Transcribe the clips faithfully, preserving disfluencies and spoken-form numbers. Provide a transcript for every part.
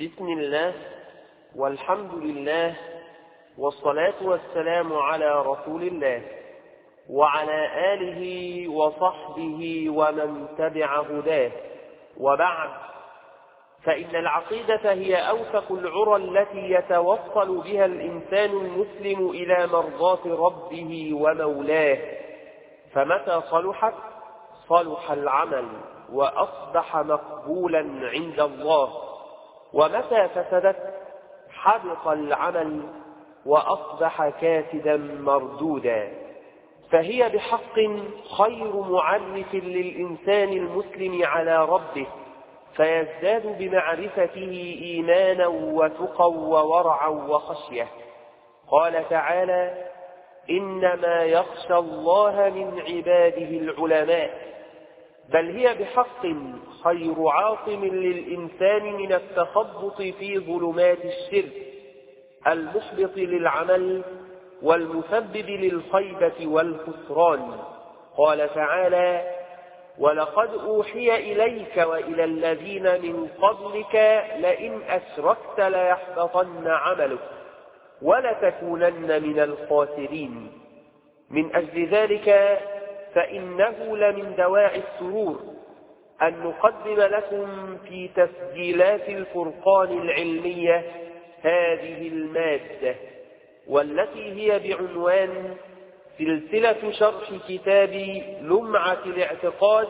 بسم الله والحمد لله والصلاة والسلام على رسول الله وعلى آله وصحبه ومن تبع هداه، وبعد، فإن العقيدة هي أوثق العرى التي يتوصل بها الإنسان المسلم إلى مرضاة ربه ومولاه، فمتى صلحت صلح العمل وأصبح مقبولا عند الله، ومتى فسدت حبط العمل وأصبح كاسدا مردودا. فهي بحق خير معرف للإنسان المسلم على ربه، فيزداد بمعرفته إيمانا وتقى وورعا وخشية. قال تعالى: إنما يخشى الله من عباده العلماء. بل هي بحق خير عاصم للإنسان من التخبط في ظلمات الشرك المحبط للعمل والمسبب للخيبة والخسران. قال تعالى: ولقد أوحي إليك وإلى الذين من قبلك لئن أشركت ليحبطن عملك ولتكونن من الخاسرين. من أجل ذلك فإنه لمن دواعي السرور أن نقدم لكم في تسجيلات الفرقان العلمية هذه المادة، والتي هي بعنوان سلسلة شرح كتاب لمعة الاعتقاد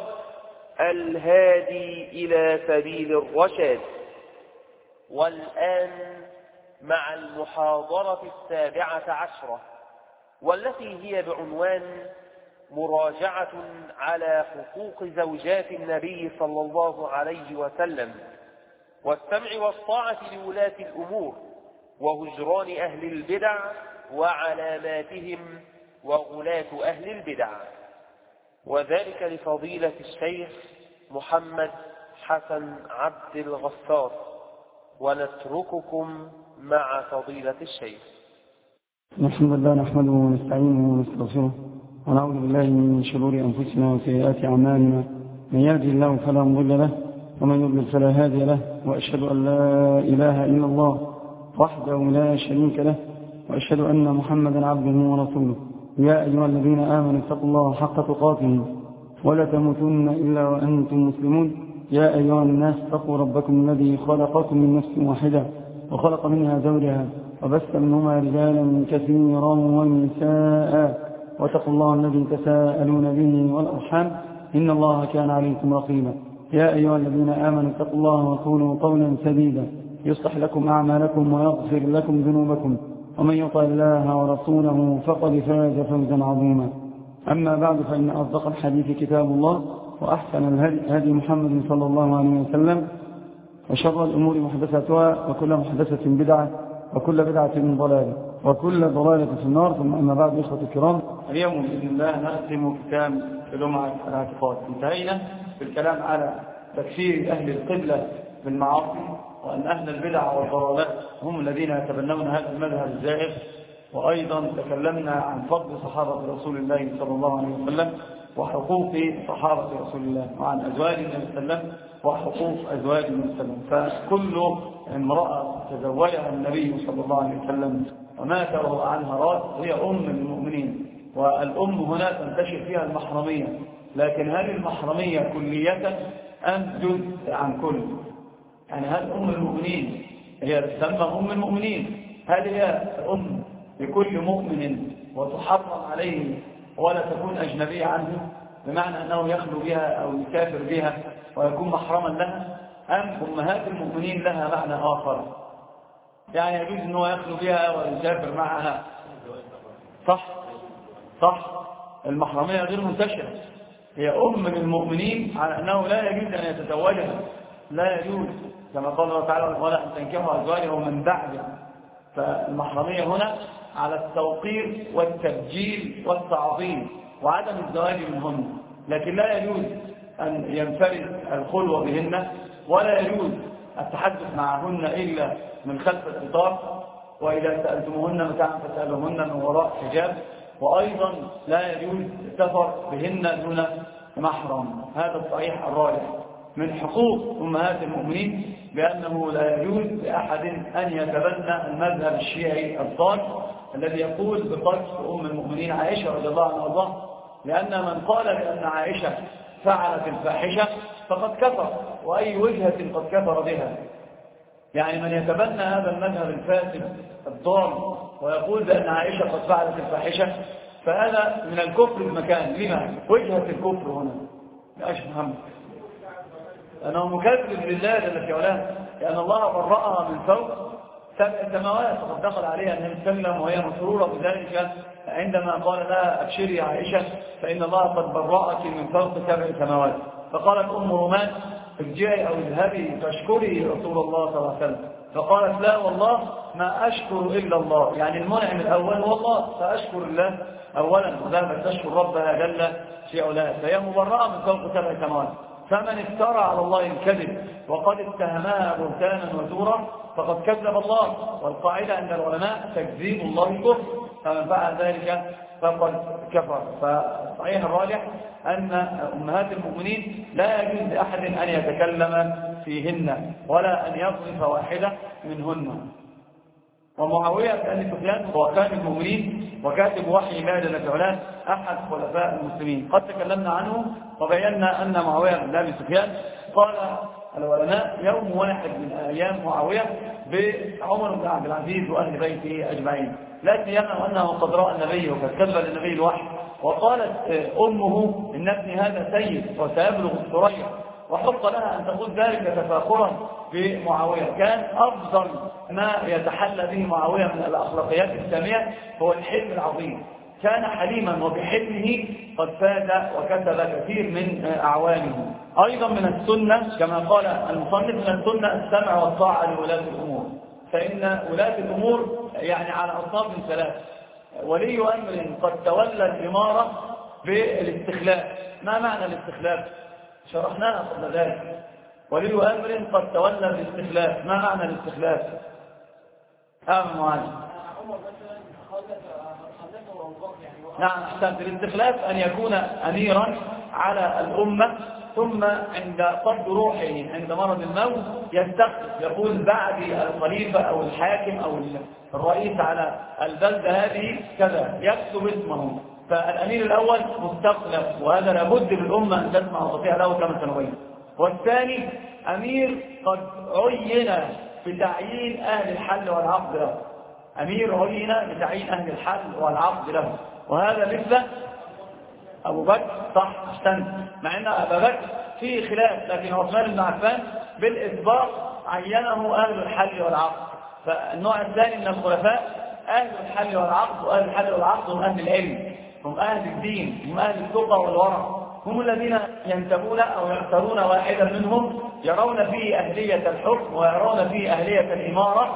الهادي إلى سبيل الرشاد. والآن مع المحاضرة السابعة عشرة، والتي هي بعنوان مراجعة على حقوق زوجات النبي صلى الله عليه وسلم، والسمع والطاعة لولاة الأمور، وهجران أهل البدع وعلاماتهم وغلاة أهل البدع. وذلك لفضيلة الشيخ محمد حسن عبد الغفار. ونترككم مع فضيلة الشيخ. الحمد لله نحمده ونستعينه ونستغفره ونعوذ بالله من شرور أنفسنا وسيئات أعمالنا، من يهدي الله فلا مضل له ومن يضلل فلا هادي له، وأشهد أن لا إله إلا الله وحده لا شريك له، وأشهد أن محمدا عبده ورسوله. يا أيها الذين آمنوا اتقوا الله حق تقاته ولا تموتن إلا وأنتم مسلمون. يا أيها الناس اتقوا ربكم الذي خلقكم من نفس واحدة وخلق منها زوجها وبث منهما رجالا كثيرا ونساء، واتقوا الله الذي تساءلون به والأرحام إن الله كان عليكم رقيبا. يا أيها الذين آمنوا اتقوا الله وقولوا قولا سديدا يصلح لكم أعمالكم ويغفر لكم ذنوبكم، ومن يطع الله ورسوله فقد فاز فوزا عظيما. أما بعد، فإن أصدق الحديث كتاب الله، وأحسن الهدي هدي محمد صلى الله عليه وسلم، وشر الأمور محدثاتها، وكل محدثة بدعة، وكل بدعة ضلالة، وكل ضلالة في النار. ثم أما بعد، إخوة الكرام، اليوم بإذن الله نختم كتاب لمعة الاعتقاد. انتهينا بالكلام على تكفير أهل القبلة بالمعاصي، وأن أهل البدع والضلالات هم الذين يتبنون هذا المذهب الزائغ. وأيضا تكلمنا عن فضل صحابة رسول الله صلى الله عليه وسلم وحقوق صحابة رسول الله، وعن أزواج النبي صلى الله عليه وسلم وحقوق أزواج النبي صلى الله عليه وسلم. فكل امرأة تزوجها النبي صلى الله عليه وسلم ومات وهو عنها راض هي أم المؤمنين. والأم هنا تنتشر فيها المحرمية، لكن هل المحرمية كلية أم جزء عن كل؟ يعني هل أم المؤمنين هي تسمى أم المؤمنين؟ هل هي أم لكل مؤمن وتحرم عليه ولا تكون أجنبية عنه، بمعنى أنه يخلو بها أو يكافر بها ويكون محرما لها؟ أم أمهات المؤمنين لها معنى آخر، يعني يجوز أنه يخلو بها ويكافر معها؟ صح صح المحرمية غير منتشرة، هي أم المؤمنين على أنه لا يجوز أن يتزوجها، لا يجوز، كما قال الله تعالى: ولا أن تنكحوا أزواجهم من بعد. فالمحرمية هنا على التوقير والتبجيل والتعظيم وعدم الزواج منهن، لكن لا يجوز أن ينفرد الخلوة بهن، ولا يجوز التحدث معهن إلا من خلف الستار، وإذا سألتموهن متاعا فاسألوهن من وراء حجاب، وأيضا لا يجوز السفر بهن دون محرم. هذا الصحيح الراجح. من حقوق أمهات المؤمنين بأنه لا يجوز لأحد أن يتبنى المذهب الشيعي الضال الذي يقول بقذف أم المؤمنين عائشة رضي الله عنها وارضاها، لأن من قال بأن عائشة فعلت الفاحشة فقد كفر، وأي وجهة قد كفر بها. يعني من يتبنى هذا المذهب الفاسد الضال ويقول بأن عائشة قد فعلت الفاحشة فهذا من الكفر بمكان. لما؟ وجهة الكفر هنا يا أشهر محمد أنه مكذب لله جل في علاه، لأن الله برأها من فوق سبع سماوات، فقد دخل عليها النبي صلى الله عليه وسلم وهي مسرورة بذلك عندما قال لها أبشري يا عائشة فإن الله قد برأك من فوق سبع سماوات. فقالت أم رومان ارجعي أو اذهبي فاشكري رسول الله صلى الله عليه وسلم، فقالت لا والله ما أشكر إلا الله، يعني المنعم الأول هو الله، فأشكر الله أولا وذهبت تشكر ربها جل في علاه، فهي مبرأة من فوق سبع سماوات. فمن افترى على الله الكذب وقد اتهمها بهتانا وزورا فقد كذب الله، والقاعدة عند العلماء تكذيب الله كفر، فمن فعل ذلك فقد كفر. فصحيح الراجح أن أمهات المؤمنين لا يجوز لأحد أن يتكلم فيهن ولا أن يصرف واحدة منهن. ومعاوية بن سفيان هو كاتب المؤمنين وكاتب وحي الله جل وعلا أحد خلفاء المسلمين، قد تكلمنا عنه وبينا أن معاوية بن أبي سفيان قال العلماء يوم واحد من أيام معاوية بعمر بن عبد العزيز وأهل بيته أجمعين، لا سيما أنه قد رأى النبي وقد كذب للنبي الوحي، وقالت أمه إن ابني هذا سيد وسيبلغ الثريا، وحق لها أن تقول ذلك تفاخرا بمعاوية. كان أفضل ما يتحلى به معاوية من الأخلاقيات السامية هو الحلم العظيم، كان حليما وبحلمه قد فاز وكسب كثير من أعوانه. أيضا من السنة كما قال المصنف من السنة السمع والطاعة لولاة الأمور، فإن ولاة الأمور يعني على أصناف ثلاث: ولي أمر قد تولى الإمارة بالاستخلاف. ما معنى الاستخلاف؟ شرحناها قبل ذلك. ولي أمر قد تولى بالاستخلاف، ما معنى الاستخلاف؟ آمن معنا. نعم أحسنت. الاستخلاف أن يكون أميرا على الأمة ثم عند قبض روحه عند مرض الموت يستخلف، يقول بعد الخليفة أو الحاكم أو الرئيس على البلدة هذه كذا، يكتب اسمه. فالأمير الأول مستخلف، وهذا لابد للأمة أن تسمع وتطيع له كما سنبين. والثاني أمير قد عين بتعيين أهل الحل والعقد له، أمير عين بتعيين أهل الحل والعقد له، وهذا مثل أبو بكر. صح أحسنت. مع أن أبا بكر فيه خلاف، لكن عثمان بن عفان بالإسباق عينه أهل الحل والعقد. فالنوع الثاني من الخلفاء أهل الحل والعقد، وأهل الحل والعقد هم أهل العلم، هم أهل الدين، هم أهل التقى والورع، هم الذين ينتمون أو يختارون واحدا منهم يرون فيه أهلية الحكم ويرون فيه أهلية الإمارة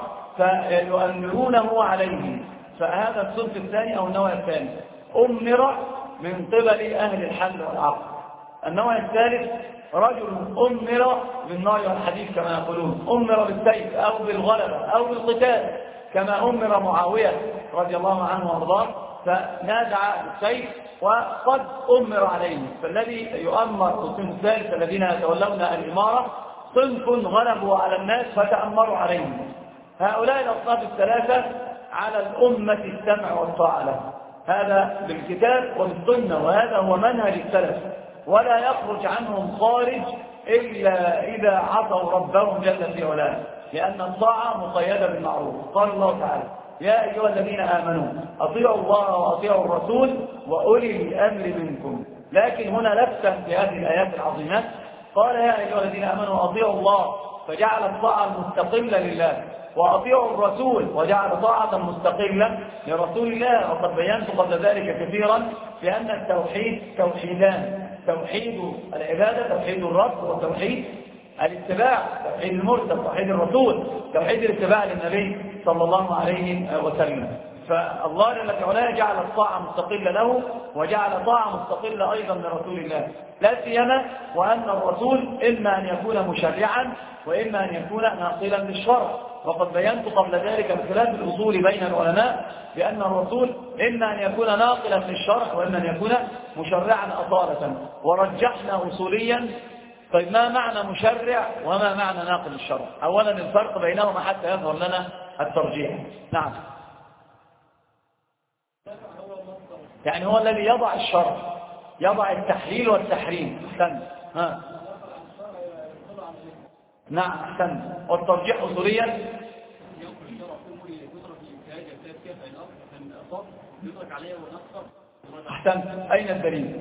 فيؤمرونه عليه. فهذا الصنف الثاني أو النوع الثاني أمر من قبل أهل الحل والعقد. النوع الثالث رجل أمر بالنار والحديث كما يقولون، أمر بالسيف أو بالغلبة أو بالقتال كما أمر معاوية رضي الله عنه وارضاه، فنازع بالسيف وقد أمر عليه. فالذي يؤمر الصنف الثالث الذين يتولون الإمارة صنف غلبوا على الناس فتأمروا عليهم. هؤلاء الأصناف الثلاثة على الأمة السمع والطاعة له، هذا بالكتاب والسنة، وهذا هو منهج السلف، ولا يخرج عنهم خارج إلا إذا عصوا ربهم جل في علاه، لأن الطاعة مقيدة بالمعروف. قال الله تعالى يا أيها الذين آمنوا أطيعوا الله وأطيعوا الرسول وأولي الأمر منكم. لكن هنا لفتة في هذه الآيات العظيمة، قال يا أيها الذين آمنوا أطيعوا الله فجعل الطاعة المستقلة لله، وأطيعوا الرسول وجعل طاعة مستقلة لرسول الله. وقد بينت قبل ذلك كثيرا بأن التوحيد توحيدان: توحيد العبادة توحيد الرب، وتوحيد الاتباع توحيد المرسل توحيد الرسول، توحيد الاتباع للنبي صلى الله عليه وسلم. فالله جل وعلا جعل الطاعة مستقلة له وجعل طاعة مستقلة أيضا لرسول الله، لا سيما وأن الرسول إما أن يكون مشرعا وإما أن يكون ناقلا للشرع. وقد بينت قبل ذلك بخلاف الأصول بين العلماء بأن الرسول إما أن يكون ناقلا للشرع وإما أن يكون مشرعا أصالة. ورجحنا أصوليا طيب ما معنى مشرع وما معنى ناقل الشرع؟ أولا الفرق بينهما حتى يظهر لنا الترجيح. نعم. يعني هو الذي يضع الشرع، يضع التحليل والتحريم. أحسن. ها. نعم أحسن. والترجيح أصوليا أحسن. أين الدليل؟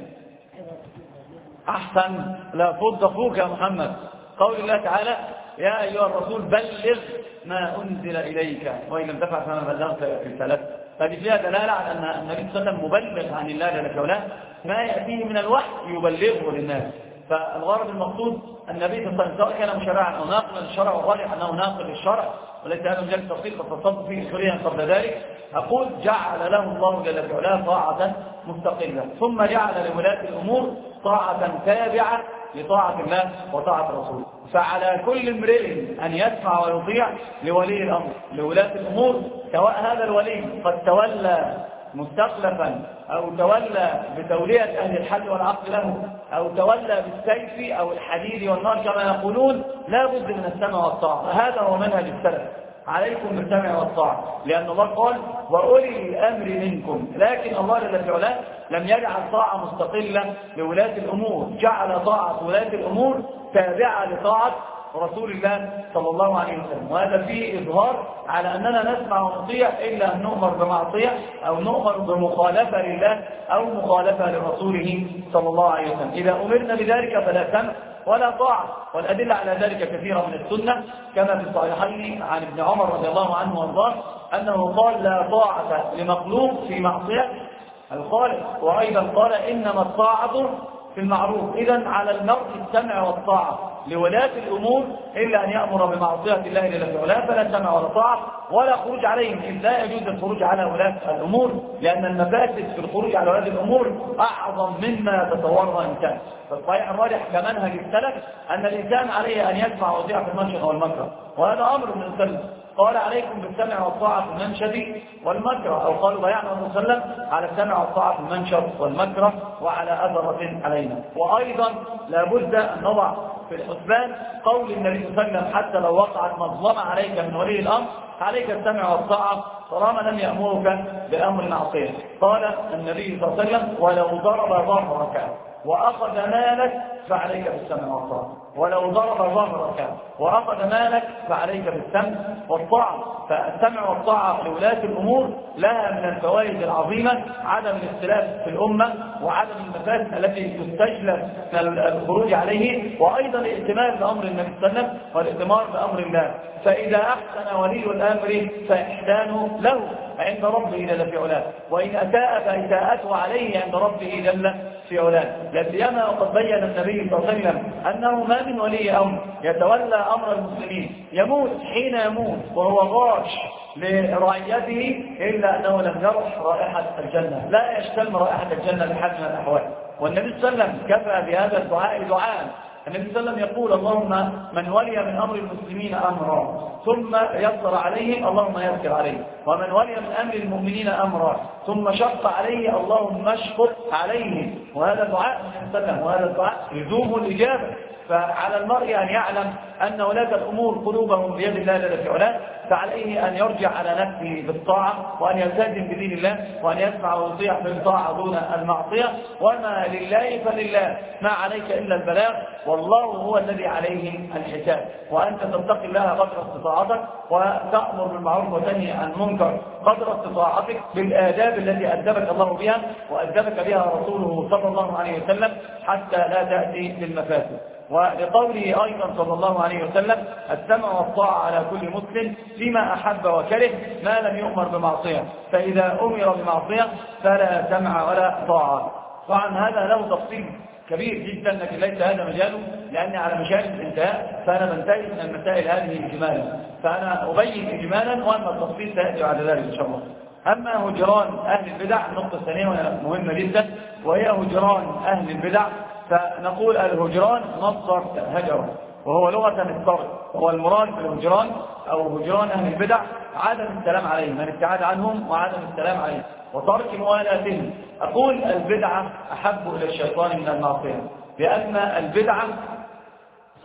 أحسن. لا فض أخوك يا محمد. قول الله تعالى يا أيها الرسول بلغ ما أنزل إليك وإن لم تفعل فما بلغت رسالته. فهذه فيها دلالة على أن النبي صلى الله عليه وسلم مبلغ عن الله جل وعلا، ما يأتيه من الوحي يبلغه للناس. فالغرض المقصود النبي صلى الله عليه وسلم سواء كان مشرعا أو ناقلا للشرع، والراجح أنه ناقل للشرع وليس هذا مجال التفصيل قد فصلت فيه سوريا قبل ذلك. أقول جعل له الله جل وعلا طاعة مستقلة، ثم جعل لولاة الأمور طاعة تابعة لطاعة الله وطاعة الرسول. فعلى كل امرئ أن يسمع ويطيع لولي الأمر لولاة الأمور، سواء هذا الولي قد تولى مستخلفا أو تولى بتولية أهل الحل والعقل له، أو تولى بالسيف أو الحديد والنار كما يقولون، لا بد من السمع والطاعة. هذا هو منهج السلف، عليكم بالسمع والطاعة، لأن الله قال وأولي الأمر منكم. لكن الله جل وعلا لم يجعل طاعة مستقلة لولاة الأمور، جعل طاعة ولاة الأمور تابعة لطاعة رسول الله صلى الله عليه وسلم. وهذا فيه إظهار على أننا نسمع ونطيع إلا أن نؤمر بمعصية أو نؤمر بمخالفة لله أو مخالفة لرسوله صلى الله عليه وسلم. إذا أمرنا بذلك فلا سمع ولا طاعة، والأدلة على ذلك كثيرة من السنة كما في الصحيحين عن ابن عمر رضي الله عنه وارضاه أنه قال لا طاعة لمخلوق في معصية الخالق، وأيضا قال إنما الطاعة في المعروف. إذن على المرء السمع والطاعة لولاة الأمور إلا أن يأمر بمعصية الله جل وعلا فلا سمع ولا طاعة ولا خروج عليهم، إذ لا يجوز الخروج على ولاة الأمور، لأن المفاسد في الخروج على ولاة الأمور أعظم مما تتصورها الإنسان. فالصحيح الراجح كمنهج السلف أن الإنسان عليه أن يسمع ويطيع في المنشط والمكره، وهذا أمر من السلف. قال عليكم بالسمع والطاعة في المنشد والمكره، أو قالوا بايعنا الرسول صلى الله عليه وسلم على السمع والطاعة في المنشد والمكره وعلى أثرة علينا. وأيضا لابد أن نضع في الحسبان قول النبي صلى الله عليه وسلم حتى لو وقعت مظلمة عليك من ولي الأمر عليك السمع والطاعة طالما لم يأمرك بأمر معصية. قال النبي صلى الله عليه وسلم ولو ضرب ظهرك وأخذ مالك فعليك بالسمع والطاعة، ولو ضرب ظهرك وأخذ مالك فعليك بالسمع والطاعة. فالسمع والطاعة لولاة الأمور لها من الفوائد العظيمة عدم الاختلاف في الأمة وعدم المفاسد التي تستجلب الخروج عليه، وأيضا الائتمار بأمر النبي صلى الله عليه وسلم والائتمار بأمر الله. فإذا أحسن ولي الأمر فإحسانه له عند ربه جل في علاه، وإن أساء فإساءته عليه عند ربه جل في علاه. لا سيما وقد بين النبي صلى الله عليه وسلم أنه ما من ولي أمر يتولى أمر المسلمين يموت حين يموت وهو غاش لرعيته إلا أنه لم يرح رائحة الجنة، لا يشتم رائحة الجنة بحال من الأحوال. والنبي صلى الله عليه وسلم كفى بهذا الدعاء دعاء. النبي صلى الله عليه وسلم يقول اللهم من ولي من أمر المسلمين أمرا ثم يسر عليهم اللهم يسر عليه، ومن ولي من أمر المؤمنين أمرا ثم شق عليه اللهم اشقق عليه. وهذا دعاء النبي صلى الله عليه وسلم، وهذا الدعاء لزوم الإجابة. فعلى المرء أن يعلم أن ولاة الأمور قلوبهم بيد الله جل وعلا، فعليه أن يرجع على نفسه بالطاعة وأن يلتزم بدين الله وأن يسمع ويطيع في الطاعة دون المعصية. وما لله فلله، ما عليك إلا البلاغ، والله هو الذي عليه الحساب. وأنت تتقي الله قدر استطاعتك وتأمر بالمعروف وتنهي عن المنكر قدر استطاعتك بالآداب التي أدبك الله بها وأدبك بها رسوله صلى الله عليه وسلم حتى لا تأتي للمفاسد. ولقوله أيضا صلى الله عليه وسلم السمع والطاعة على كل مسلم فيما أحب وكره ما لم يؤمر بمعصية، فإذا أمر بمعصية فلا سمع ولا طاعة. طبعا هذا له تفصيل كبير جدا لكن ليس هذا مجاله، لأني على مجال الانتهاء فأنا بنتهي من المسائل هذه إجمالا، فأنا أبين إجمالا وأما التفصيل سيأتي بعد ذلك إن شاء الله. أما هجران أهل البدع، النقطة الثانية مهمة جدا وهي هجران أهل البدع. فنقول الهجران مصدر هجر وهو لغة الطرد، وهو المراد بالهجران أو هجران أهل البدع عدم السلام عليهم، من ابتعاد عنهم وعدم السلام عليهم وترك موالاتهم. أقول البدعة أحب إلى الشيطان من المعصية، لأن البدعة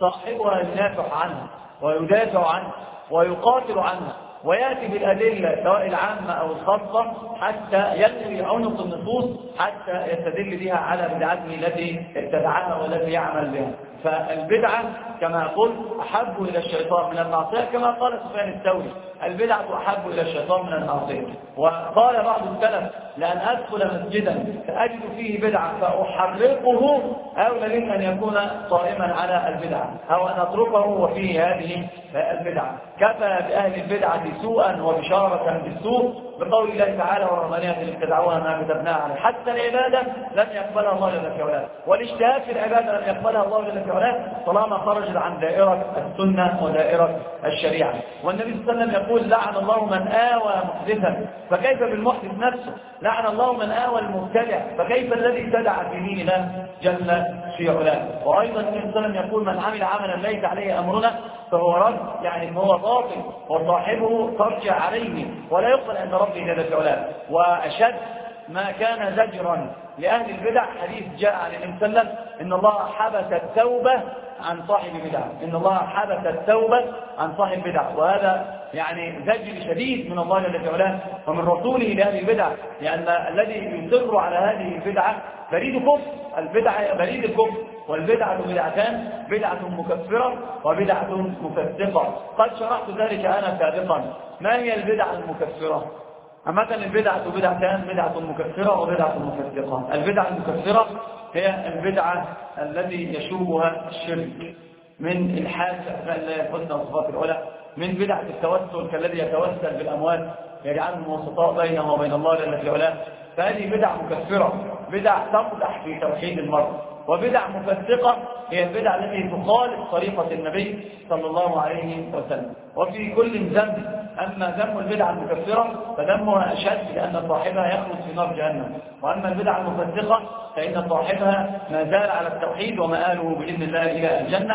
صاحبها ينافح عنها ويدافع عنها ويقاتل عنها ويأتي بالأدلة سواء العامة أو الخاصة حتى يلوي عنق النصوص حتى يستدل بها على بدعته التي ابتدعها والتي يعمل بها. فالبدعة كما قلت أحب إلى الشيطان من المعصية، كما قال سفيان الثوري البدعة أحب إلى الشيطان من المعصية. وقال بعض السلف لأن أدخل مسجدا فأجد فيه بدعة فأحرقه أولى من أن يكون صائما على البدعة أو أن أتركه وفيه هذه البدعة. كفى بأهل البدعة سوءا وبشارة بالسوء بقول الله تعالى والرهبانية اللي ابتدعوها ما كتبناها عليه. حتى العبادة لم يقبلها الله جل في علاه، والاجتهاد في العبادة لم يقبلها الله جل في علاه طالما خرجت عن دائرة السنة ودائرة الشريعة. والنبي صلى الله عليه وسلم يقول لعن الله من آوى محدثا، فكيف بالمحدث نفسه؟ لعن الله من آوى المبتدع، فكيف الذي ابتدع في دين الله جل في علاه؟ وأيضا النبي صلى الله عليه وسلم يقول من عمل عملا ليس عليه أمرنا فهو رد، يعني هو باطل وصاحبه ترجع عليه ولا يقبل عند ربه جل في علاه. وأشد ما كان زجرا لأهل البدع حديث جاء عن النبي صلى الله عليه وسلم إن الله حبس التوبة عن صاحب بدعة، إن الله حبس التوبة عن صاحب بدعة. وهذا يعني زجر شديد من الله جل في علاه ومن رسوله لهذه البدع، لأن الذي يصر على هذه البدعة بريد كفر، البدعة بريد الكفر، والبدعة بدعتان، بدعة مكفرة وبدعة مفسقة. قد شرحت ذلك أنا سابقا. ما هي البدعة المكفرة؟ مثلا البدعة بدعتان، بدعة مكفرة وبدعة مفسقة. البدعة المكفرة هي البدعة التي يشوبها الشرك من الحاد أسماء الله الحسنى والصفات العلى، من بدعة التوسل كالذي يتوسل بالأموال يجعلهم وسطاء بينه وبين الله جل في علاه، فهذه بدعة مكفرة، بدع تقدح في توحيد المرء. وبدع مفسقة هي البدع التي تخالف طريقة النبي صلى الله عليه وسلم. وفي كل ذنب، أما ذم البدع المكفرة فذمها أشد لأن صاحبها يخلد في نار جهنم، وأما البدع المفسقة فإن صاحبها ما زال على التوحيد ومآله بإذن الله إلى الجنة،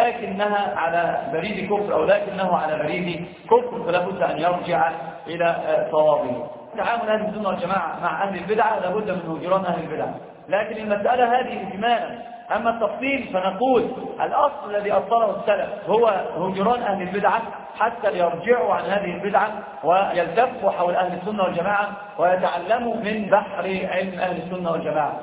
لكنها على بريد كفر أو لكنه على بريد كفر، فلا بد أن يرجع إلى صوابه. تعامل أهل السنة والجماعة مع أهل البدع لابد من هجران أهل البدع، لكن المسألة هذه إجمالا. أما التفصيل فنقول الأصل الذي أصله السلف هو هجران أهل البدعة حتى يرجعوا عن هذه البدعة ويلتفوا حول أهل السنة والجماعة ويتعلموا من بحر علم أهل السنة والجماعة.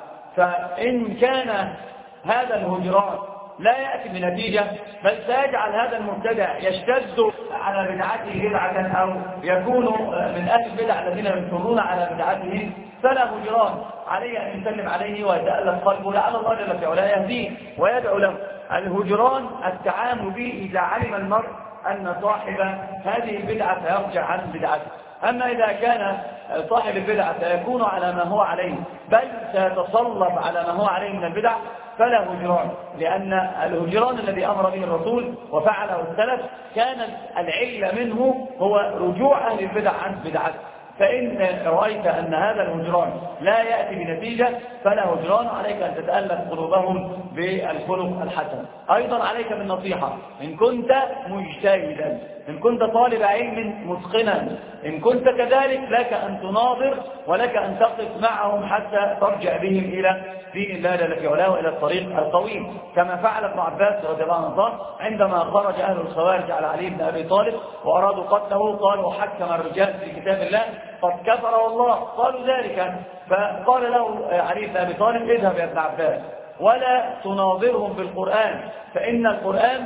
فإن كان هذا الهجران لا يأتي بنتيجة بل سيجعل هذا المبتدع يشتد على بدعته بدعة أو يكون من أهل البدع الذين يصرون على بدعته، فلا هجران، عليه أن يسلم عليه ويتألف قلبه لعل الله جل في علاه يهديه ويدعو له. الهجران التعامل به إذا علم المرء أن صاحب هذه البدعة سيرجع عن بدعته. أما إذا كان صاحب البدعة سيكون على ما هو عليه بل سيتصلب على ما هو عليه من البدع فلا هجران، لأن الهجران الذي أمر به الرسول وفعله السلف كانت العلة منه هو رجوع أهل البدع عن بدعته. فإن رأيت أن هذا الهجران لا يأتي بنتيجة فلا هجران، عليك أن تتألف قلوبهم بالخلق الحسن. أيضا عليك بالنصيحة، إن كنت مجتهدا، إن كنت طالب علم متقنا، إن كنت كذلك لك أن تناظر ولك أن تقف معهم حتى ترجع بهم إلى دين الله جل في علاه وإلى الطريق القويم، كما فعل ابن عباس رضي الله عنه عندما خرج أهل الخوارج على علي بن أبي طالب وأرادوا قتله، قالوا حكم الرجال في كتاب الله قد كفر والله، قالوا ذلك. فقال له علي بن أبي طالب اذهب يا ابن عباس ولا تناظرهم بالقرآن فإن القرآن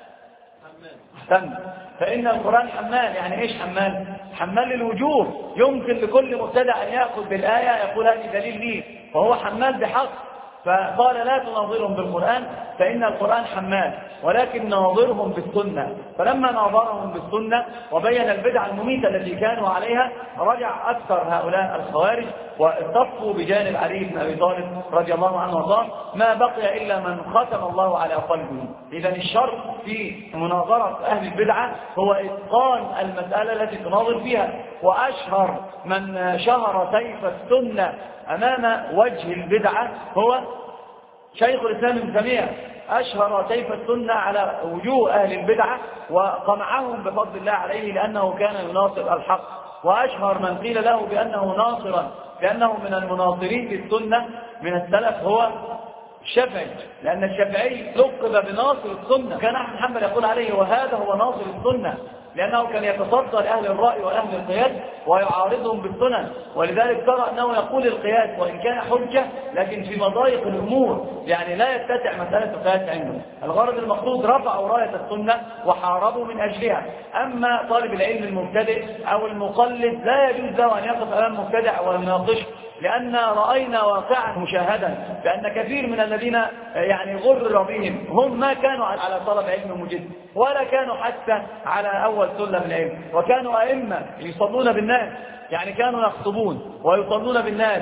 حمال، فإن القرآن حمال. يعني إيش حمال؟ حمال للوجوه، يمكن لكل مبتدع أن يأخذ بالآية يقول هذه دليل لي، وهو حمال بحق. فقال لا تناظرهم بالقرآن فإن القرآن حمال، ولكن ناظرهم بالسنة. فلما ناظرهم بالسنة وبين البدع المميتة التي كانوا عليها رجع أكثر هؤلاء الخوارج واصطفوا بجانب علي بن أبي طالب رضي الله عنه وارضاه، ما بقي إلا من ختم الله على قلبه. إذا الشرط في مناظرة أهل البدعة هو إتقان المسألة التي تناظر فيها. وأشهر من شهر سيف السنة أمام وجه البدعة هو شيخ الإسلام ابن تيمية، أشهر سيف السنة على وجوه أهل البدعة وقمعهم بفضل الله عليه لأنه كان يناصر الحق. وأشهر من قيل له بأنه ناصرا، بأنه من المناصرين للسنة من السلف هو الشافعي، لأن الشافعي لقب بناصر السنة، كان أحمد بن حنبل يقول عليه وهذا هو ناصر السنة، لأنه كان يتصدى لأهل الرأي وأهل القياس ويعارضهم بالسنن. ولذلك ترى أنه يقول القياس وإن كان حجة لكن في مضايق الأمور، يعني لا يتسع مسألة القياس عنده. الغرض المقصود رفعوا راية السنة وحاربوا من أجلها. أما طالب العلم المبتدئ أو المقلد لا يجوز له أن يقف أمام مبتدع ويناقشه، لأن رأينا واقعا مشاهدا بأن كثير من الذين يعني غرر بهم هم ما كانوا على طلب علم مجد ولا كانوا حتى على أول سلم العلم، وكانوا أئمة يصلون بالناس، يعني كانوا يخطبون ويصلون بالناس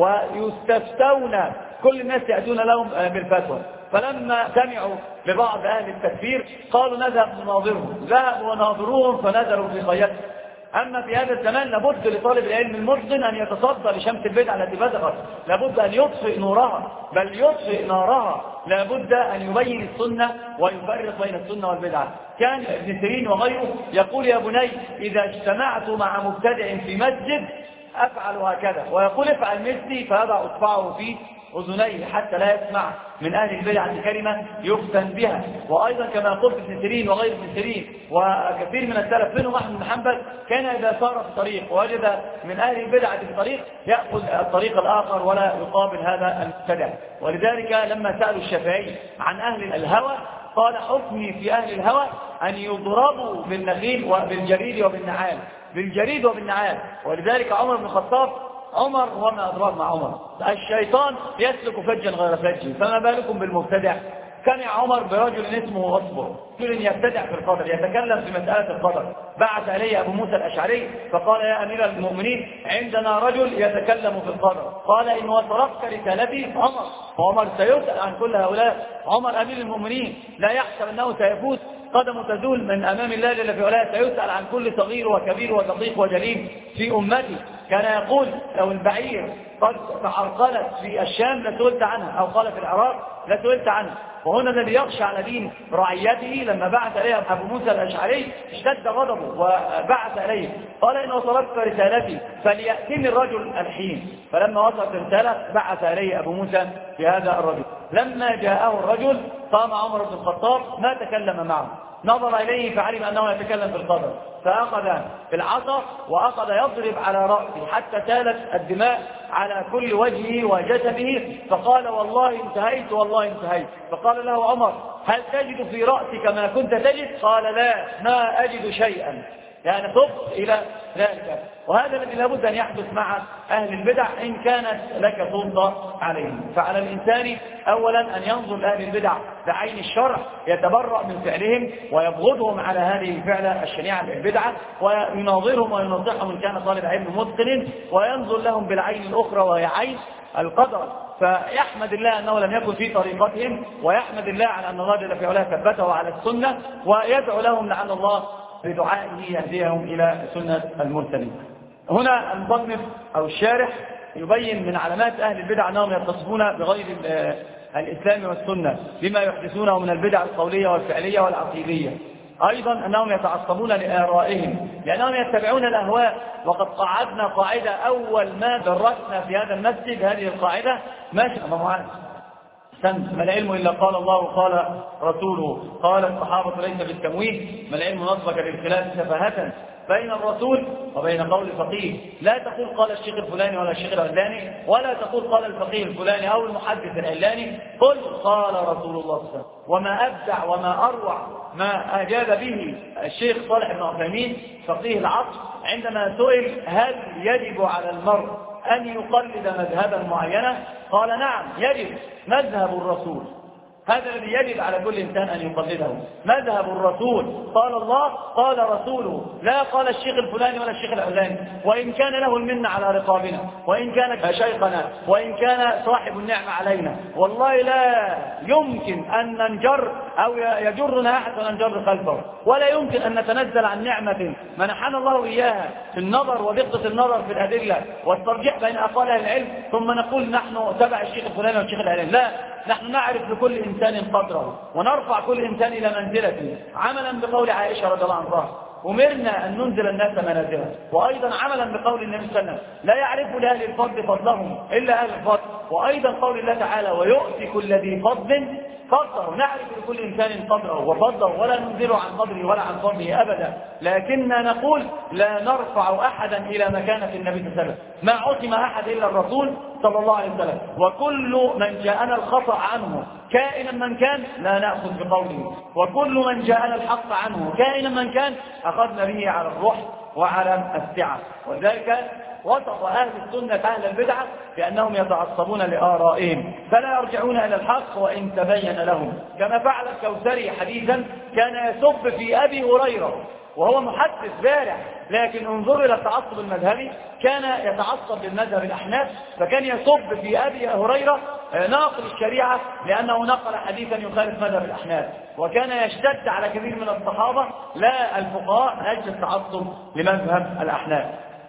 ويستفتون، كل الناس يأتون لهم بالفتوى. فلما سمعوا ببعض أهل التكفير قالوا نذهب نناظرهم، ذهبوا وناظروهم فنزلوا في خياتهم. أما في هذا الزمان لابد لطالب العلم المتقن أن يتصدى لشمس البدع التي بزغت، لابد أن يطفئ نورها، بل يطفئ نارها، لابد أن يبين السنة ويفرق بين السنة والبدعة. كان ابن سيرين وغيره يقول يا بني إذا اجتمعت مع مبتدع في مسجد أفعل هكذا، ويقول افعل مثلي، فيضع إصبعه في أذنيه حتى لا يسمع من أهل البدع كلمة يفتن بها. وأيضا كما قلت ابن سيرين وغير ابن سيرين وكثير من السلف منهم أحمد بن حنبل كان إذا سار في طريق ووجد من أهل البدع في الطريق يأخذ الطريق الآخر ولا يقابل هذا المبتدع. ولذلك لما سألوا الشافعي عن أهل الهوى قال حكمي في أهل الهوى أن يضربوا بالنخيل وبالجريد وبالنعال، بالجريد وبالنعال. ولذلك عمر بن الخطاب، عمر وما أدراك مع عمر، الشيطان يسلك فجا غير فج، فما بالكم بالمبتدع. سمع عمر برجل اسمه أصبر، رجل يبتدع في القدر، يتكلم في مسألة القدر. بعث إليه أبو موسى الأشعري فقال يا أمير المؤمنين عندنا رجل يتكلم في القدر. قال إن وصلتك رسالتي عمر، وعمر سيسأل عن كل هؤلاء. عمر أمير المؤمنين لا يحسب أنه سيفوت قدم تزول من أمام الله جل في علاه، سيسأل عن كل صغير وكبير ودقيق وجليل في أمتي. كان يقول لو البعير قد تعرقلت في الشام لسئلت عنها، أو قال في العراق لسئلت عنها. وهنا الذي يخشى على دين رعيته لما بعث إليه أبو موسى الأشعري اشتد غضبه وبعث إليه قال إن وصلتك رسالتي فليأتني الرجل الحين. فلما وصلت الرسالة بعث إليه أبو موسى بهذا الرجل. لما جاءه الرجل قام عمر بن الخطاب ما تكلم معه، نظر إليه فعلم أنه يتكلم في القدر، فأخذ بالعصا وأخذ يضرب على رأسه حتى سالت الدماء على كل وجهه وجسده، فقال والله انتهيت والله انتهيت. فقال له عمر هل تجد في رأسك ما كنت تجد؟ قال لا ما أجد شيئا، يعني تبص إلى ذلك. وهذا الذي لابد أن يحدث مع أهل البدع إن كانت لك سلطة عليهم. فعلى الإنسان أولا أن ينظر لأهل البدع بعين الشرع، يتبرأ من فعلهم ويبغضهم على هذه الفعلة الشنيعة البدعة، ويناظرهم وينصحهم إن كان طالب علم متقن، وينظر لهم بالعين الأخرى وهي عين القدر. فيحمد الله أنه لم يكن في طريقتهم، ويحمد الله على أن الله جل في علاه ثبته على السنة، ويدعو لهم لعل الله بدعائه يهديهم إلى سنة المرسلين. هنا المصنف أو الشارح يبين من علامات أهل البدع أنهم يتصفون بغير الإسلام والسنة بما يحدثونه من البدع القولية والفعلية والعقيدية. أيضا أنهم يتعصبون لآرائهم لأنهم يتبعون الأهواء. وقد قعدنا قاعدة أول ما درسنا في هذا المسجد هذه القاعدة ماشي معاذ ما العلم إلا قال الله وقال رسوله، قال الصحابة ليس بالتمويه، ما العلم نصبك للخلاف سفاهة بين الرسول وبين قول الفقيه. لا تقول قال الشيخ الفلاني ولا الشيخ العلاني، ولا تقول قال الفقيه الفلاني أو المحدث العلاني، قل قال رسول الله صلى الله عليه وسلم. وما أبدع وما أروع ما أجاب به الشيخ صالح بن عثيمين فقيه العصر عندما سئل هل يجب على المرء أن يقلد مذهبا معينا؟ قال نعم يجب، مذهب الرسول هذا الذي يجب على كل إنسان أن يقلده، مذهب الرسول، قال الله قال رسوله، لا قال الشيخ الفلاني ولا الشيخ العلاني، وإن كان له المنة على رقابنا، وإن كان شيخنا، وإن كان صاحب النعمة علينا. والله لا يمكن أن ننجر أو يجرنا أحد وننجر خلفه، ولا يمكن أن نتنزل عن نعمة منحنا الله إياها في النظر ودقة النظر في الأدلة والترجيح بين أقوال أهل العلم، ثم نقول نحن تبع الشيخ الفلاني والشيخ العلاني. لا، نحن نعرف لكل إنسان قدره ونرفع كل إنسان إلى منزلته، عملا بقول عائشة رضي الله عنها أمرنا أن ننزل الناس منازلهم، وأيضا عملا بقول النبي صلى الله عليه وسلم لا يعرف لأهل الفضل فضلهم إلا أهل الفضل، وأيضا قول الله تعالى ويؤتي كل ذي فضل فضله، نعرف لكل إنسان قدره وفضله ولا ننزل عن قدره ولا عن فضله أبدا، لكننا نقول لا نرفع أحدا إلى مكانة النبي صلى الله عليه وسلم، ما عصم أحد إلا الرسول صلى الله عليه وسلم، وكل من جاءنا الخطأ عنه كائنا من كان لا نأخذ بقوله، وكل من جاءنا الحق عنه كائنا من كان أخذنا به على الروح وعلى السعة. وذلك وصف أهل السنة أهل البدعة بأنهم يتعصبون لآرائهم فلا يرجعون إلى الحق وإن تبين لهم، كما فعل الكوثري حديثا كان يسب في أبي هريرة وهو محدث بارع، لكن انظروا إلى التعصب المذهبي، كان يتعصب للمذهب الأحناف فكان يسب في أبي هريرة ناقل الشريعة لأنه نقل حديثا يخالف مذهب الأحناف، وكان يشتد على كثير من الصحابة لا الفقهاء لأجل التعصب لمذهب الأحناف.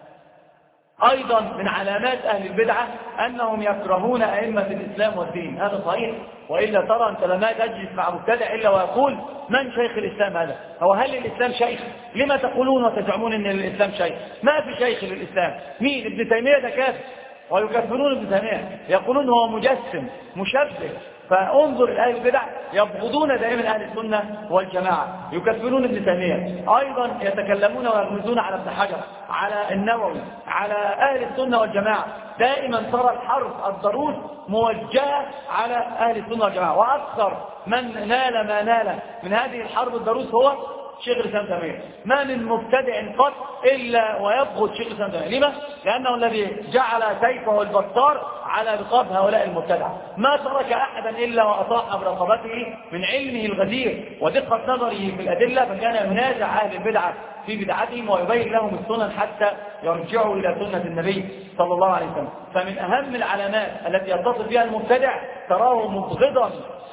أيضا من علامات أهل البدعة أنهم يكرهون أئمة الإسلام والدين، هذا صحيح، وإلا ترى أنت لما تجلس مع مبتدع إلا ويقول من شيخ الإسلام هذا؟ هو هل الإسلام شيخ؟ لما تقولون وتزعمون أن الإسلام شيخ؟ ما في شيخ للإسلام. مين؟ ابن تيمية ده كافر، ويكفرون ابن تيمية، يقولون هو مجسم مشبه. فانظر الأهل البدع يبغضون دائما أهل السنة والجماعة، يكفرون ابن تيمية، أيضا يتكلمون ويغمزون على ابن حجر، على النووي، على أهل السنة والجماعة. دائما ترى الحرب الضروس موجهة على أهل السنة والجماعة، وأكثر من نال ما نال من هذه الحرب الضروس هو شيخ الإسلام تيمية. ما من مبتدع قط إلا ويبغض شيخ الإسلام تيمية. لما؟ لأنه الذي جعل سيفه البطار على رقاب هؤلاء المبتدعة، ما ترك أحدا إلا وأطاع برقبته من علمه الغزير ودقة نظره في الأدلة، فكان ينازع أهل البدعة في بدعتهم ويبين لهم السنن حتى يرجعوا إلى سنة النبي صلى الله عليه وسلم. فمن أهم العلامات التي يتصل بها المبتدع تراه مبغضا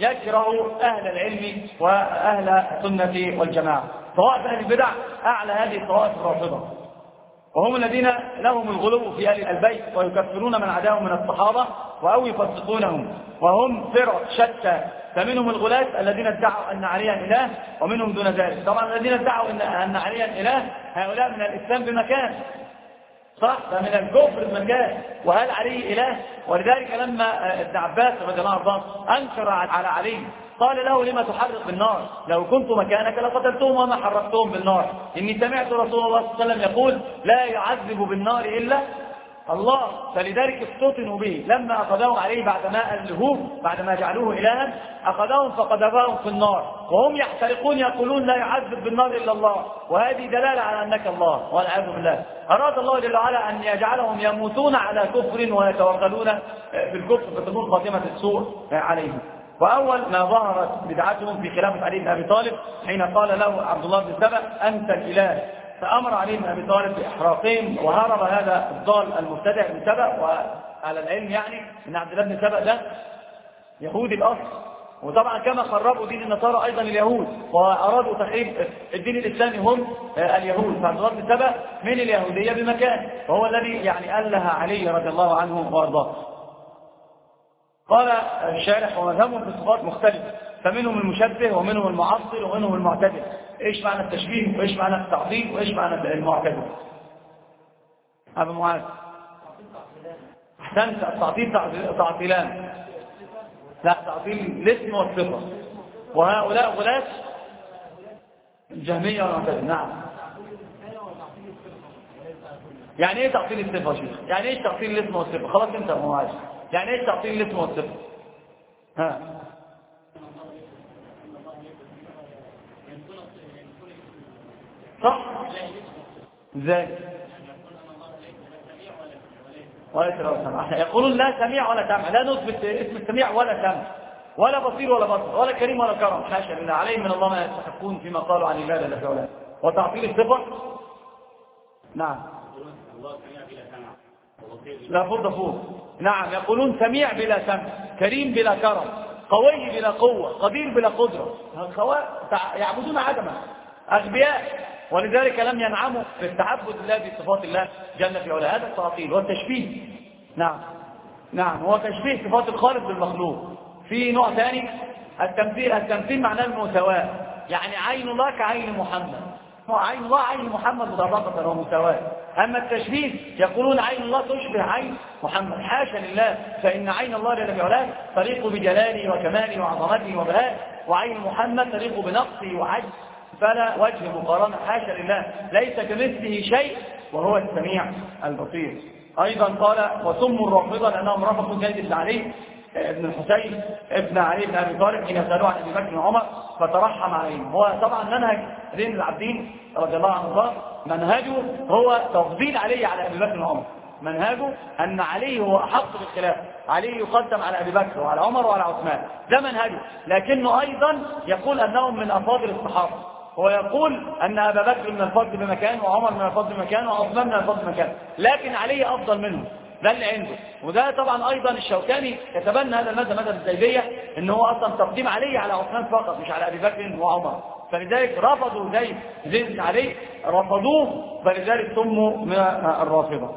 يكره أهل العلم وأهل السنة والجماعة. طوائف أهل البدع أعلى هذه الطوائف الرافضة، وهم الذين لهم الغلو في أهل البيت ويكفرون من عداهم من الصحابة أو يفسقونهم، وهم فرق شتى، فمنهم الغلاة الذين ادعوا أن عليا إله ومنهم دون ذلك. طبعا الذين ادعوا أن عليا إله هؤلاء من الإسلام بمكان، صح؟ فمن الكفر بمكان، وهل علي إله؟ ولذلك لما ابن عباس رضي الله عنه أنكر على علي قال له لما تحرق بالنار؟ لو كنت مكانك لقتلتهم وما حرقتهم بالنار، إني سمعت رسول الله صلى الله عليه وسلم يقول لا يعذب بالنار إلا الله. فلذلك افتتنوا به لما أخذهم عليه بعد ما ألهوه، بعد ما جعلوه إلها أخذهم فقذفهم في النار وهم يحترقون يقولون لا يعذب بالنار إلا الله، وهذه دلالة على أنك الله والعياذ بالله. أراد الله جل وعلا أن يجعلهم يموتون على كفر ويتوغلون في الكفر فتكون خاتمة السوء عليهم. وأول ما ظهرت بدعتهم في خلافة علي بن أبي طالب حين قال له عبد الله بن سبأ أنت الإله، فأمر علي بن أبي طالب بإحراقهم، وهرب هذا الضال المبتدع بن سبأ. وعلى العلم يعني أن عبد الله بن سبأ ده يهودي الأصل، وطبعا كما خربوا دين النصارى أيضا اليهود وأرادوا تخريب الدين الإسلامي هم اليهود، فعبد الله بن سبأ من اليهودية بمكان، وهو الذي يعني أله علي رضي الله عنه وأرضاه. قال الشارح ومذهبهم في الصفات مختلفة، فمنهم المشبه ومنهم المعطل ومنهم المعتدل. ايش معنى التشبيه وايش معنى التعطيل وايش معنى المعتدل؟ ابو معاذ احسنت. التعطيل تعطيلان، لا تعطيل الاسم والصفة، وهؤلاء غلاة الجهمية والمعتدل. نعم. يعني ايه تعطيل الصفة يا شيخ؟ يعني ايش تعطيل الاسم والصفة؟ خلاص انت يا ابو معاذ، يعني ايش تعطيل الاسم والصفة؟ ها صح؟ ازاي؟ ولا سمع. يقولون لا سميع ولا سمع، لا نثبت اسم السميع ولا سمع ولا بصير ولا بصر ولا كريم ولا كرم، حاشا لله، عليهم من الله ما يستحقون فيما قالوا عن الله جل وعلا. وتعطيل الصفة نعم لا فض فوق. نعم، يقولون سميع بلا سمع، كريم بلا كرم، قوي بلا قوة، قدير بلا قدرة. يعبدون عدما، أغبياء، ولذلك لم ينعموا في التعبد الله بصفات الله جل في علاه. هذا التعطيل والتشبيه. نعم نعم، هو تشبيه صفات الخالق بالمخلوق. في نوع ثاني التمثيل. التمثيل معناه المساواة، يعني عين الله كعين محمد، عين الله عين محمد مطابقة ومساواة. أما التشبيه يقولون عين الله تشبه عين محمد، حاشا لله، فإن عين الله جل في علاه تليق بجلاله وكماله وعظمته وبهائه، وعين محمد تليق بنقصه وعجزه، فلا وجه مقارنة، حاشا لله، ليس كمثله شيء وهو السميع البصير. أيضا قال وسموا الرافضة لأنهم رفضوا زيد بن علي ابن الحسين ابن علي بن أبي طالب حين سألوه عن أبي بكر وعمر فترحم عليهم. هو طبعا منهج زين العابدين رضي الله عنه منهجه هو تفضيل علي على أبي بكر وعمر، منهجه أن علي هو أحق بالخلاف، علي يقدم على أبي بكر وعلى عمر وعلى عثمان، ده منهجه. لكنه أيضا يقول أنهم من أفاضل الصحابة، ويقول أن أبا بكر من الفضل بمكان وعمر من الفضل بمكان وعثمان من الفضل بمكان، لكن علي أفضل منه، ده اللي عنده. وده طبعا أيضا الشوكاني يتبنى هذا المذهب، مذهب الزيدية، إن هو أصلا تقديم علي على عثمان فقط مش على أبي بكر وعمر، فلذلك رفضوا زيد زيد علي، رفضوه، فلذلك سموا من الرافضة.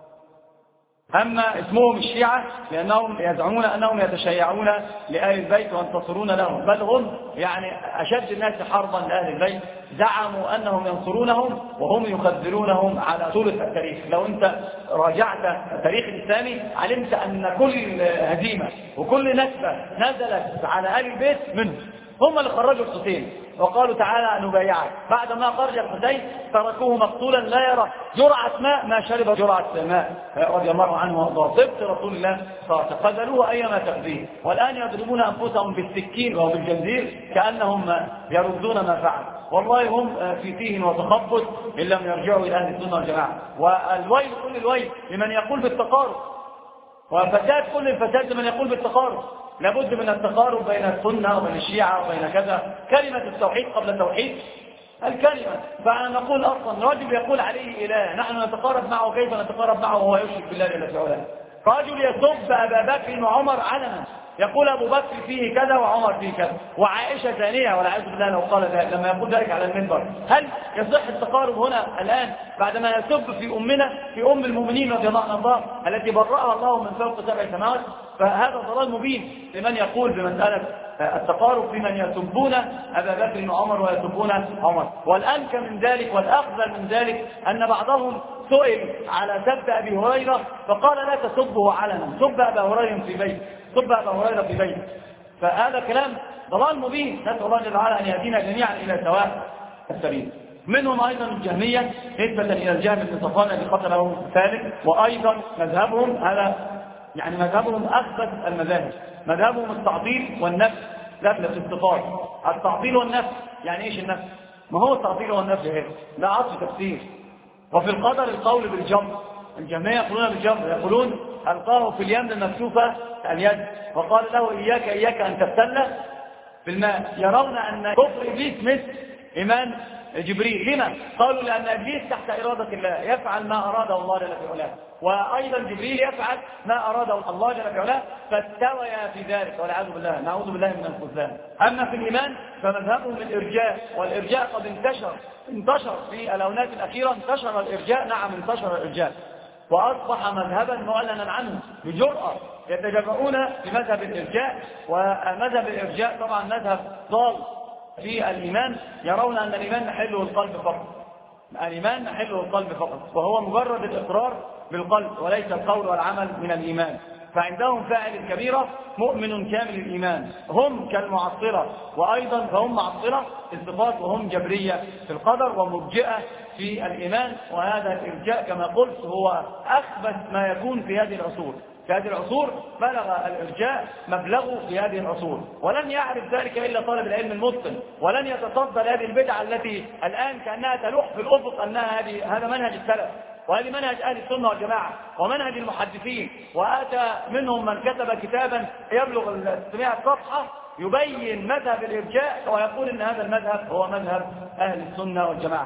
أما اسمهم الشيعة لأنهم يزعمون أنهم يتشيعون لأهل البيت وينتصرون لهم، بل هم يعني أشد الناس حربا لأهل البيت، زعموا أنهم ينصرونهم وهم يخذلونهم على طول التاريخ. لو أنت راجعت التاريخ الإسلامي علمت أن كل هزيمة وكل نكبة نزلت على أهل البيت منهم، هم اللي خرجوا الحسين وقالوا تعالى نبايعك، بعد ما خرج الحسين تركوه مقتولا لا يرى جرعة ماء ما شرب جرعة ماء رضي الله عنه وارضاه، صبت رسول الله صلى الله عليه وسلم، خذلوه أيما تخذيل، والآن يضربون أنفسهم بالسكين وبالجنزير كأنهم يردون ما فعل. والله هم في تيه وتخبط إن لم يرجعوا إلى أهل السنة والجماعة. والويل كل الويل لمن يقول بالتقارب، وفساد كل الفساد لمن يقول بالتقارب. لابد من التقارب بين السنة وبين الشيعة وبين كذا، كلمة التوحيد قبل توحيد الكلمة. فنقول أصلا رجل يقول عليه إله، نحن نتقارب معه، كيف نتقارب معه وهو يشرك بالله جل وعلا؟ رجل يسب أبا بكر وعمر علنا، يقول أبو بكر فيه كذا وعمر فيه كذا وعائشة ثانية والعياذ بالله لو قال ذلك، لما يقول ذلك على المنبر، هل يصح التقارب هنا الآن بعدما يسب في أمنا في أم المؤمنين رضي الله عنها التي برأها الله من فوق سبع سماوات؟ فهذا ضلال مبين لمن يقول بمسألة التقارب في من يسبون أبا بكر وعمر ويسبون عمر. والأنكى من ذلك والأخذل من ذلك أن بعضهم سئل على سب أبي هريرة فقال لا تسبه علنا، سب أبا هريرة في بيت، سب أبا هريرة في بيت. فهذا كلام ضلال مبين، نسأل الله جل وعلا أن يهدينا جميعا إلى سواء السبيل. منهم أيضا الجهمية نسبة إلى الجهم بن صفوان الذي قتله ثالث، وأيضا مذهبهم هذا يعني مذهبهم أخبث المذاهب، مذهبهم التعطيل والنفي، لا في الصفات، التعطيل والنفي. يعني إيش النفي؟ ما هو التعطيل والنفي هنا؟ لا عطف تفسير. وفي القدر القول بالجمر، الجهمية يقولون بالجمر، يقولون ألقاه في اليم المكشوفة اليد وقال له إياك إياك أن تبتل في الماء. يرون أن كفر إبليس مثل إيمان جبريل. لما؟ قالوا لأن إبليس تحت إرادة الله يفعل ما أراده الله جل في علاه، وأيضا جبريل يفعل ما أراده الله جل في علاه، فاستويا في ذلك والعياذ بالله، نعوذ بالله من الخذلان. أما في الإيمان فمذهبهم الإرجاء، والإرجاء قد انتشر انتشر في الآونات الأخيرة، انتشر الإرجاء، نعم انتشر الإرجاء وأصبح مذهبا معلنا عنه بجرأة، يتجرؤون في مذهب الإرجاء. ومذهب الإرجاء طبعا مذهب ضال في الإيمان، يرون أن الإيمان محله القلب فقط، الإيمان محله القلب فقط، وهو مجرد الإقرار بالقلب وليس القول والعمل من الإيمان. فعندهم فاعل الكبيرة مؤمن كامل الإيمان، هم كالمعطلة، وأيضا فهم معطلة في الصفات وهم جبرية في القدر ومرجئة في الإيمان. وهذا الإرجاء كما قلت هو أخبث ما يكون في هذه العصور. في هذه العصور بلغ الإرجاء مبلغه في هذه العصور، ولن يعرف ذلك إلا طالب العلم المتقن، ولن يتصدى لهذه البدعة التي الآن كأنها تلوح في الأفق أنها هذه هذا منهج السلف، وهذه منهج أهل السنة والجماعة ومنهج المحدثين. وآتى منهم من كتب كتابا يبلغ ستمائة صفحة يبين مذهب الإرجاء ويقول إن هذا المذهب هو مذهب أهل السنة والجماعة.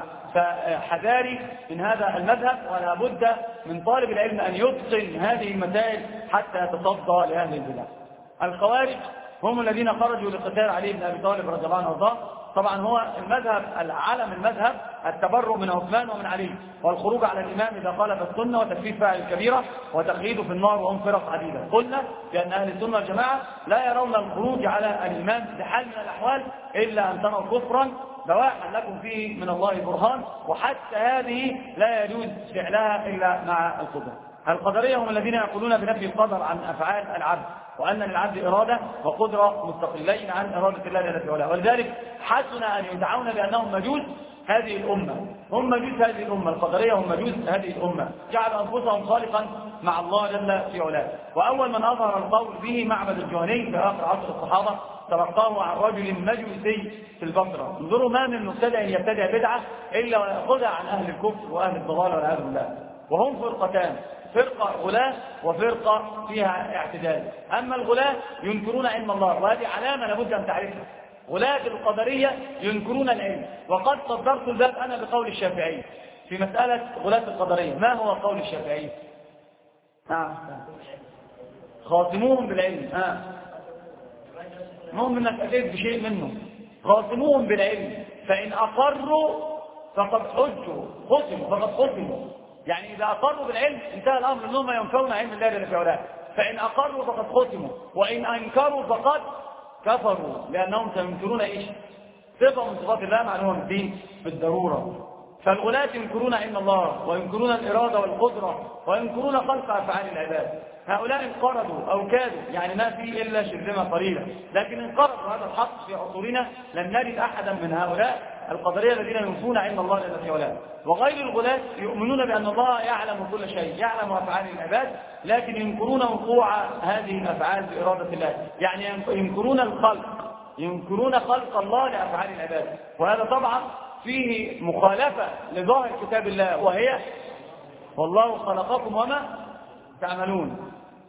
فحذاري من هذا المذهب، ولا بد من طالب العلم أن يتقن هذه المسائل حتى يتصدى لهذه البدع. الخوارج هم الذين خرجوا لقتال علي بن أبي طالب رضي الله عنه. طبعا هو المذهب العالم المذهب التبرؤ من عثمان ومن علي، والخروج على الإمام إذا خالف السنة، وتكفير فاعل الكبيرة، وتقييده في النار، وهم فرق عديدة. قلنا بأن أهل السنة والجماعة لا يرون الخروج على الإمام بحال من الأحوال إلا أن تروا كفرا بواحا لكم فيه من الله برهان، وحتى هذه لا يجوز فعلها إلا مع القدرة. القدرية هم الذين يقولون بنفي القدر عن أفعال العبد، وأن للعبد إرادة وقدرة مستقلين عن إرادة الله جل وعلا، ولذلك حسن أن يدعون بأنهم مجوس هذه الأمة. هم مجوس هذه الأمة، القدرية هم مجوس هذه الأمة، جعلوا أنفسهم خالقا مع الله جل في علاه. وأول من أظهر القول به معبد الجهني في آخر عصر الصحابة، تلقاه عن رجل مجوسي في البصرة. انظروا ما من مبتدع يبتدع بدعة إلا ويأخذها عن أهل الكفر وأهل الضلال والعياذ بالله. وهم فرقتان، فرقة غلاة وفرقة فيها اعتدال. أما الغلاة ينكرون علم الله، وهذه علامة لابد أن تعرفها. غلاة القدرية ينكرون العلم، وقد صدرت الباب أنا بقول الشافعي في مسألة غلاة القدرية. ما هو قول الشافعي؟ نعم، خاصموهم بالعلم. ها المهم انك اتيت بشيء منه. خاصموهم بالعلم، فإن أقروا فقد حجوا، خصموا فقد خصموا. يعني إذا أقروا بالعلم انتهى الأمر، أنهم ينكرون علم الله جل في علاه. فإن أقروا فقد خصموا، وإن أنكروا فقد كفروا، لأنهم سينكرون إيش؟ صفة من صفات الله معلومة بالدين بالضرورة. فالغلاة ينكرون علم الله، وينكرون الإرادة والقدرة، وينكرون خلق أفعال العباد. هؤلاء انقرضوا أو كادوا، يعني ما فيه إلا شرذمة قليلة، لكن انقرضوا هذا الحق في عصورنا. لم نجد أحدا من هؤلاء القدرية الذين ينفون علم الله جل في علاه. وغير الغلاة يؤمنون بأن الله يعلم كل شيء، يعلم أفعال العباد، لكن ينكرون وقوع هذه الأفعال بإرادة الله. يعني ينكرون الخلق، ينكرون خلق الله لأفعال العباد. وهذا طبعا فيه مخالفة لظاهر كتاب الله، وهي والله خلقكم وما تعملون.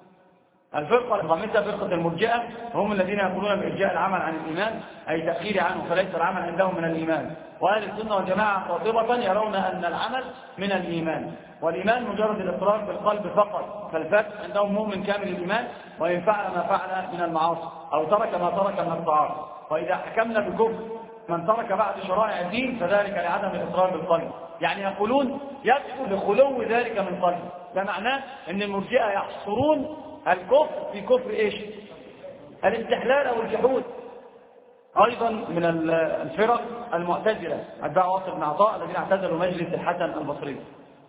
الفرقة الخامسة فرقة المرجئة، هم الذين يقولون بإرجاء العمل عن الإيمان، أي تأخير عنه، فليس العمل عندهم من الإيمان. وأهل السنة والجماعة قاطبة يرون أن العمل من الإيمان، والإيمان مجرد الإقرار بالقلب فقط. فالفتح عندهم مؤمن كامل الإيمان، وإن فعل ما فعل من المعاصي أو ترك ما ترك من الطاعات. وإذا حكمنا بالكفر من ترك بعد شرائع الدين فذلك لعدم الإقرار بالقلب. يعني يقولون يكفر بخلو ذلك من قلب. ده معناه أن المرجئة يحصرون الكفر في كفر إيش؟ الاستحلال أو الجحود. أيضا من الفرق المعتزلة أتباع واصل بن عطاء الذين اعتزلوا مجلس الحسن البصري.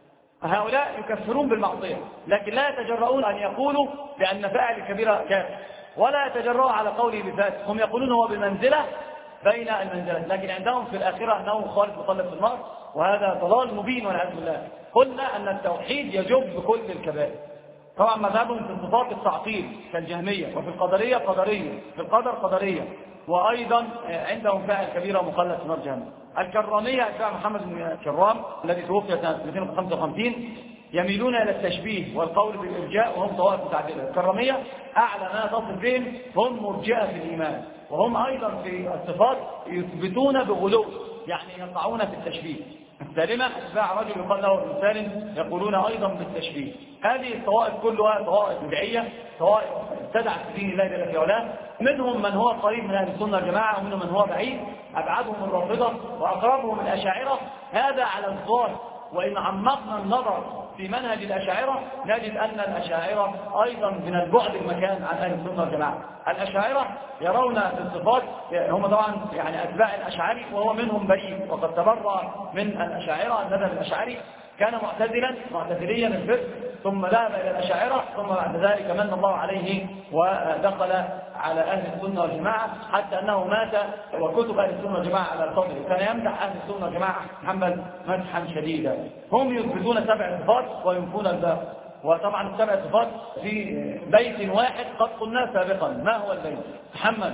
هؤلاء يكفرون بالمعصية، لكن لا يتجرؤون أن يقولوا بأن فاعل الكبيرة كافر، ولا يتجرؤوا على قوله بفاسق. هم يقولون هو بمنزلة بين المنزلات، لكن عندهم في الآخرة أنه خالد مخلد في النار، وهذا ضلال مبين والعياذ بالله. قلنا أن التوحيد يجب كل الكبائر. طبعا مذهبهم في الصفات التعطيل كالجهمية، وفي القدرية قدرية، في القدر قدرية، وأيضا عندهم فاعل كبيرة مخلد في نار جهنم. الكرامية أتباع محمد بن كرام الذي توفي سنة مئتين وخمسة وخمسين يميلون إلى التشبيه والقول بالإرجاء، وهم طوائف متعددة. الكرامية أعلى ما تصف بهم هم مرجئة في الإيمان، وهم أيضا في الصفات يثبتون بغلو، يعني يقعون في التشبيه. السالمة أتباع رجل يقال له ابن سالم يقولون أيضا بالتشبيه. هذه الطوائف كلها طوائف بدعية، طوائف ابتدعت في دين الله جل في علاه. منهم من هو قريب من أهل السنة والجماعة، ومنهم من هو بعيد، أبعدهم الرافضة وأقربهم الأشاعرة. هذا على الظاهر، وإن عمقنا النظر في منهج الأشاعرة نجد أن الأشاعرة أيضا من البعد المكان عن أهل السنة والجماعة. الأشاعرة يرون الصفات، هم طبعا يعني أتباع الأشعري وهو منهم بريء، وقد تبرأ من الأشاعرة. المذهب الأشعري كان معتزلا معتزليا الفقه، ثم ذهب إلى الأشاعرة، ثم بعد ذلك من الله عليه ودخل على أهل السنة والجماعة، حتى أنه مات وكتب أهل السنة والجماعة على صدره. كان يمدح أهل السنة والجماعة محمد مدحا شديدا. هم يثبتون سبع صفات وينفون الباقي. وطبعا السبع صفات في بيت واحد قد قلنا سابقا. ما هو البيت؟ محمد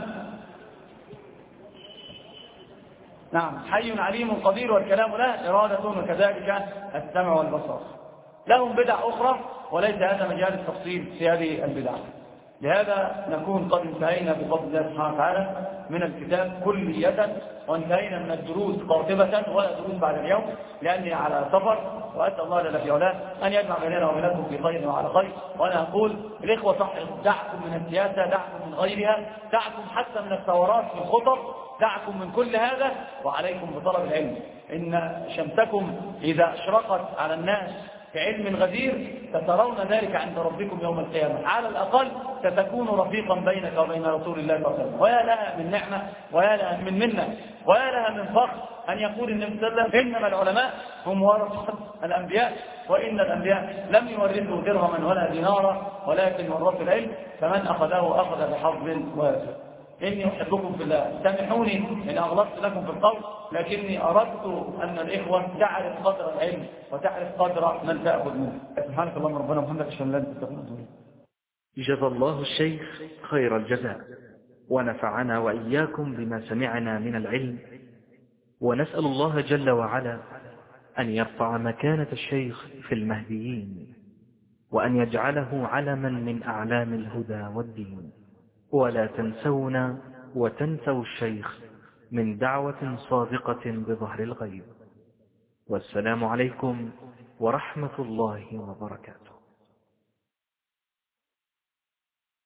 نعم حي عليم قدير، والكلام له إرادة، وكذلك السمع والبصر. لهم بدع أخرى وليس هذا مجال التفصيل في هذه البدع. لهذا نكون قد انتهينا بفضل الله سبحانه وتعالى من الكتاب كلية، وانتهينا من الدروس قاطبة ولا دروس بعد اليوم لأني على سفر، وأسأل الله جل في علاه أن يجمع بيننا وبينكم في خير وعلى خير. وأنا أقول الإخوة صح، دعكم من السياسة، دعكم من غيرها، دعكم حتى من الثورات في الخطب، دعكم من كل هذا، وعليكم بطلب العلم. إن شمسكم إذا أشرقت على الناس في علم غزير سترون ذلك عند ربكم يوم القيامة. على الأقل ستكون رفيقا بينك وبين رسول الله صلى الله عليه وسلم. ويا لها من نعمة ويا لها من منة ويا لها من فخر أن يقول النبي صلى الله عليه وسلم إنما العلماء هم ورثة الأنبياء، وإن الأنبياء لم يورثوا درهما ولا دينارا ولكن ورثوا العلم، فمن أخذه أخذ بحظ واسع. إني أحبكم في الله، سامحوني إن أغلطت لكم في القول، لكني أردت أن الإخوة تعرف قدر العلم وتعرف قدر من تأخذ منه. سبحانك اللهم ربنا وبحمدك أشهد أن لا إله إلا أنت أستغفرك. جزا الله الشيخ خير الجزاء، ونفعنا وإياكم بما سمعنا من العلم، ونسأل الله جل وعلا أن يرفع مكانة الشيخ في المهديين، وأن يجعله علما من أعلام الهدى والدين. ولا تنسونا وتنسوا الشيخ من دعوة صادقة بظهر الغيب. والسلام عليكم ورحمة الله وبركاته.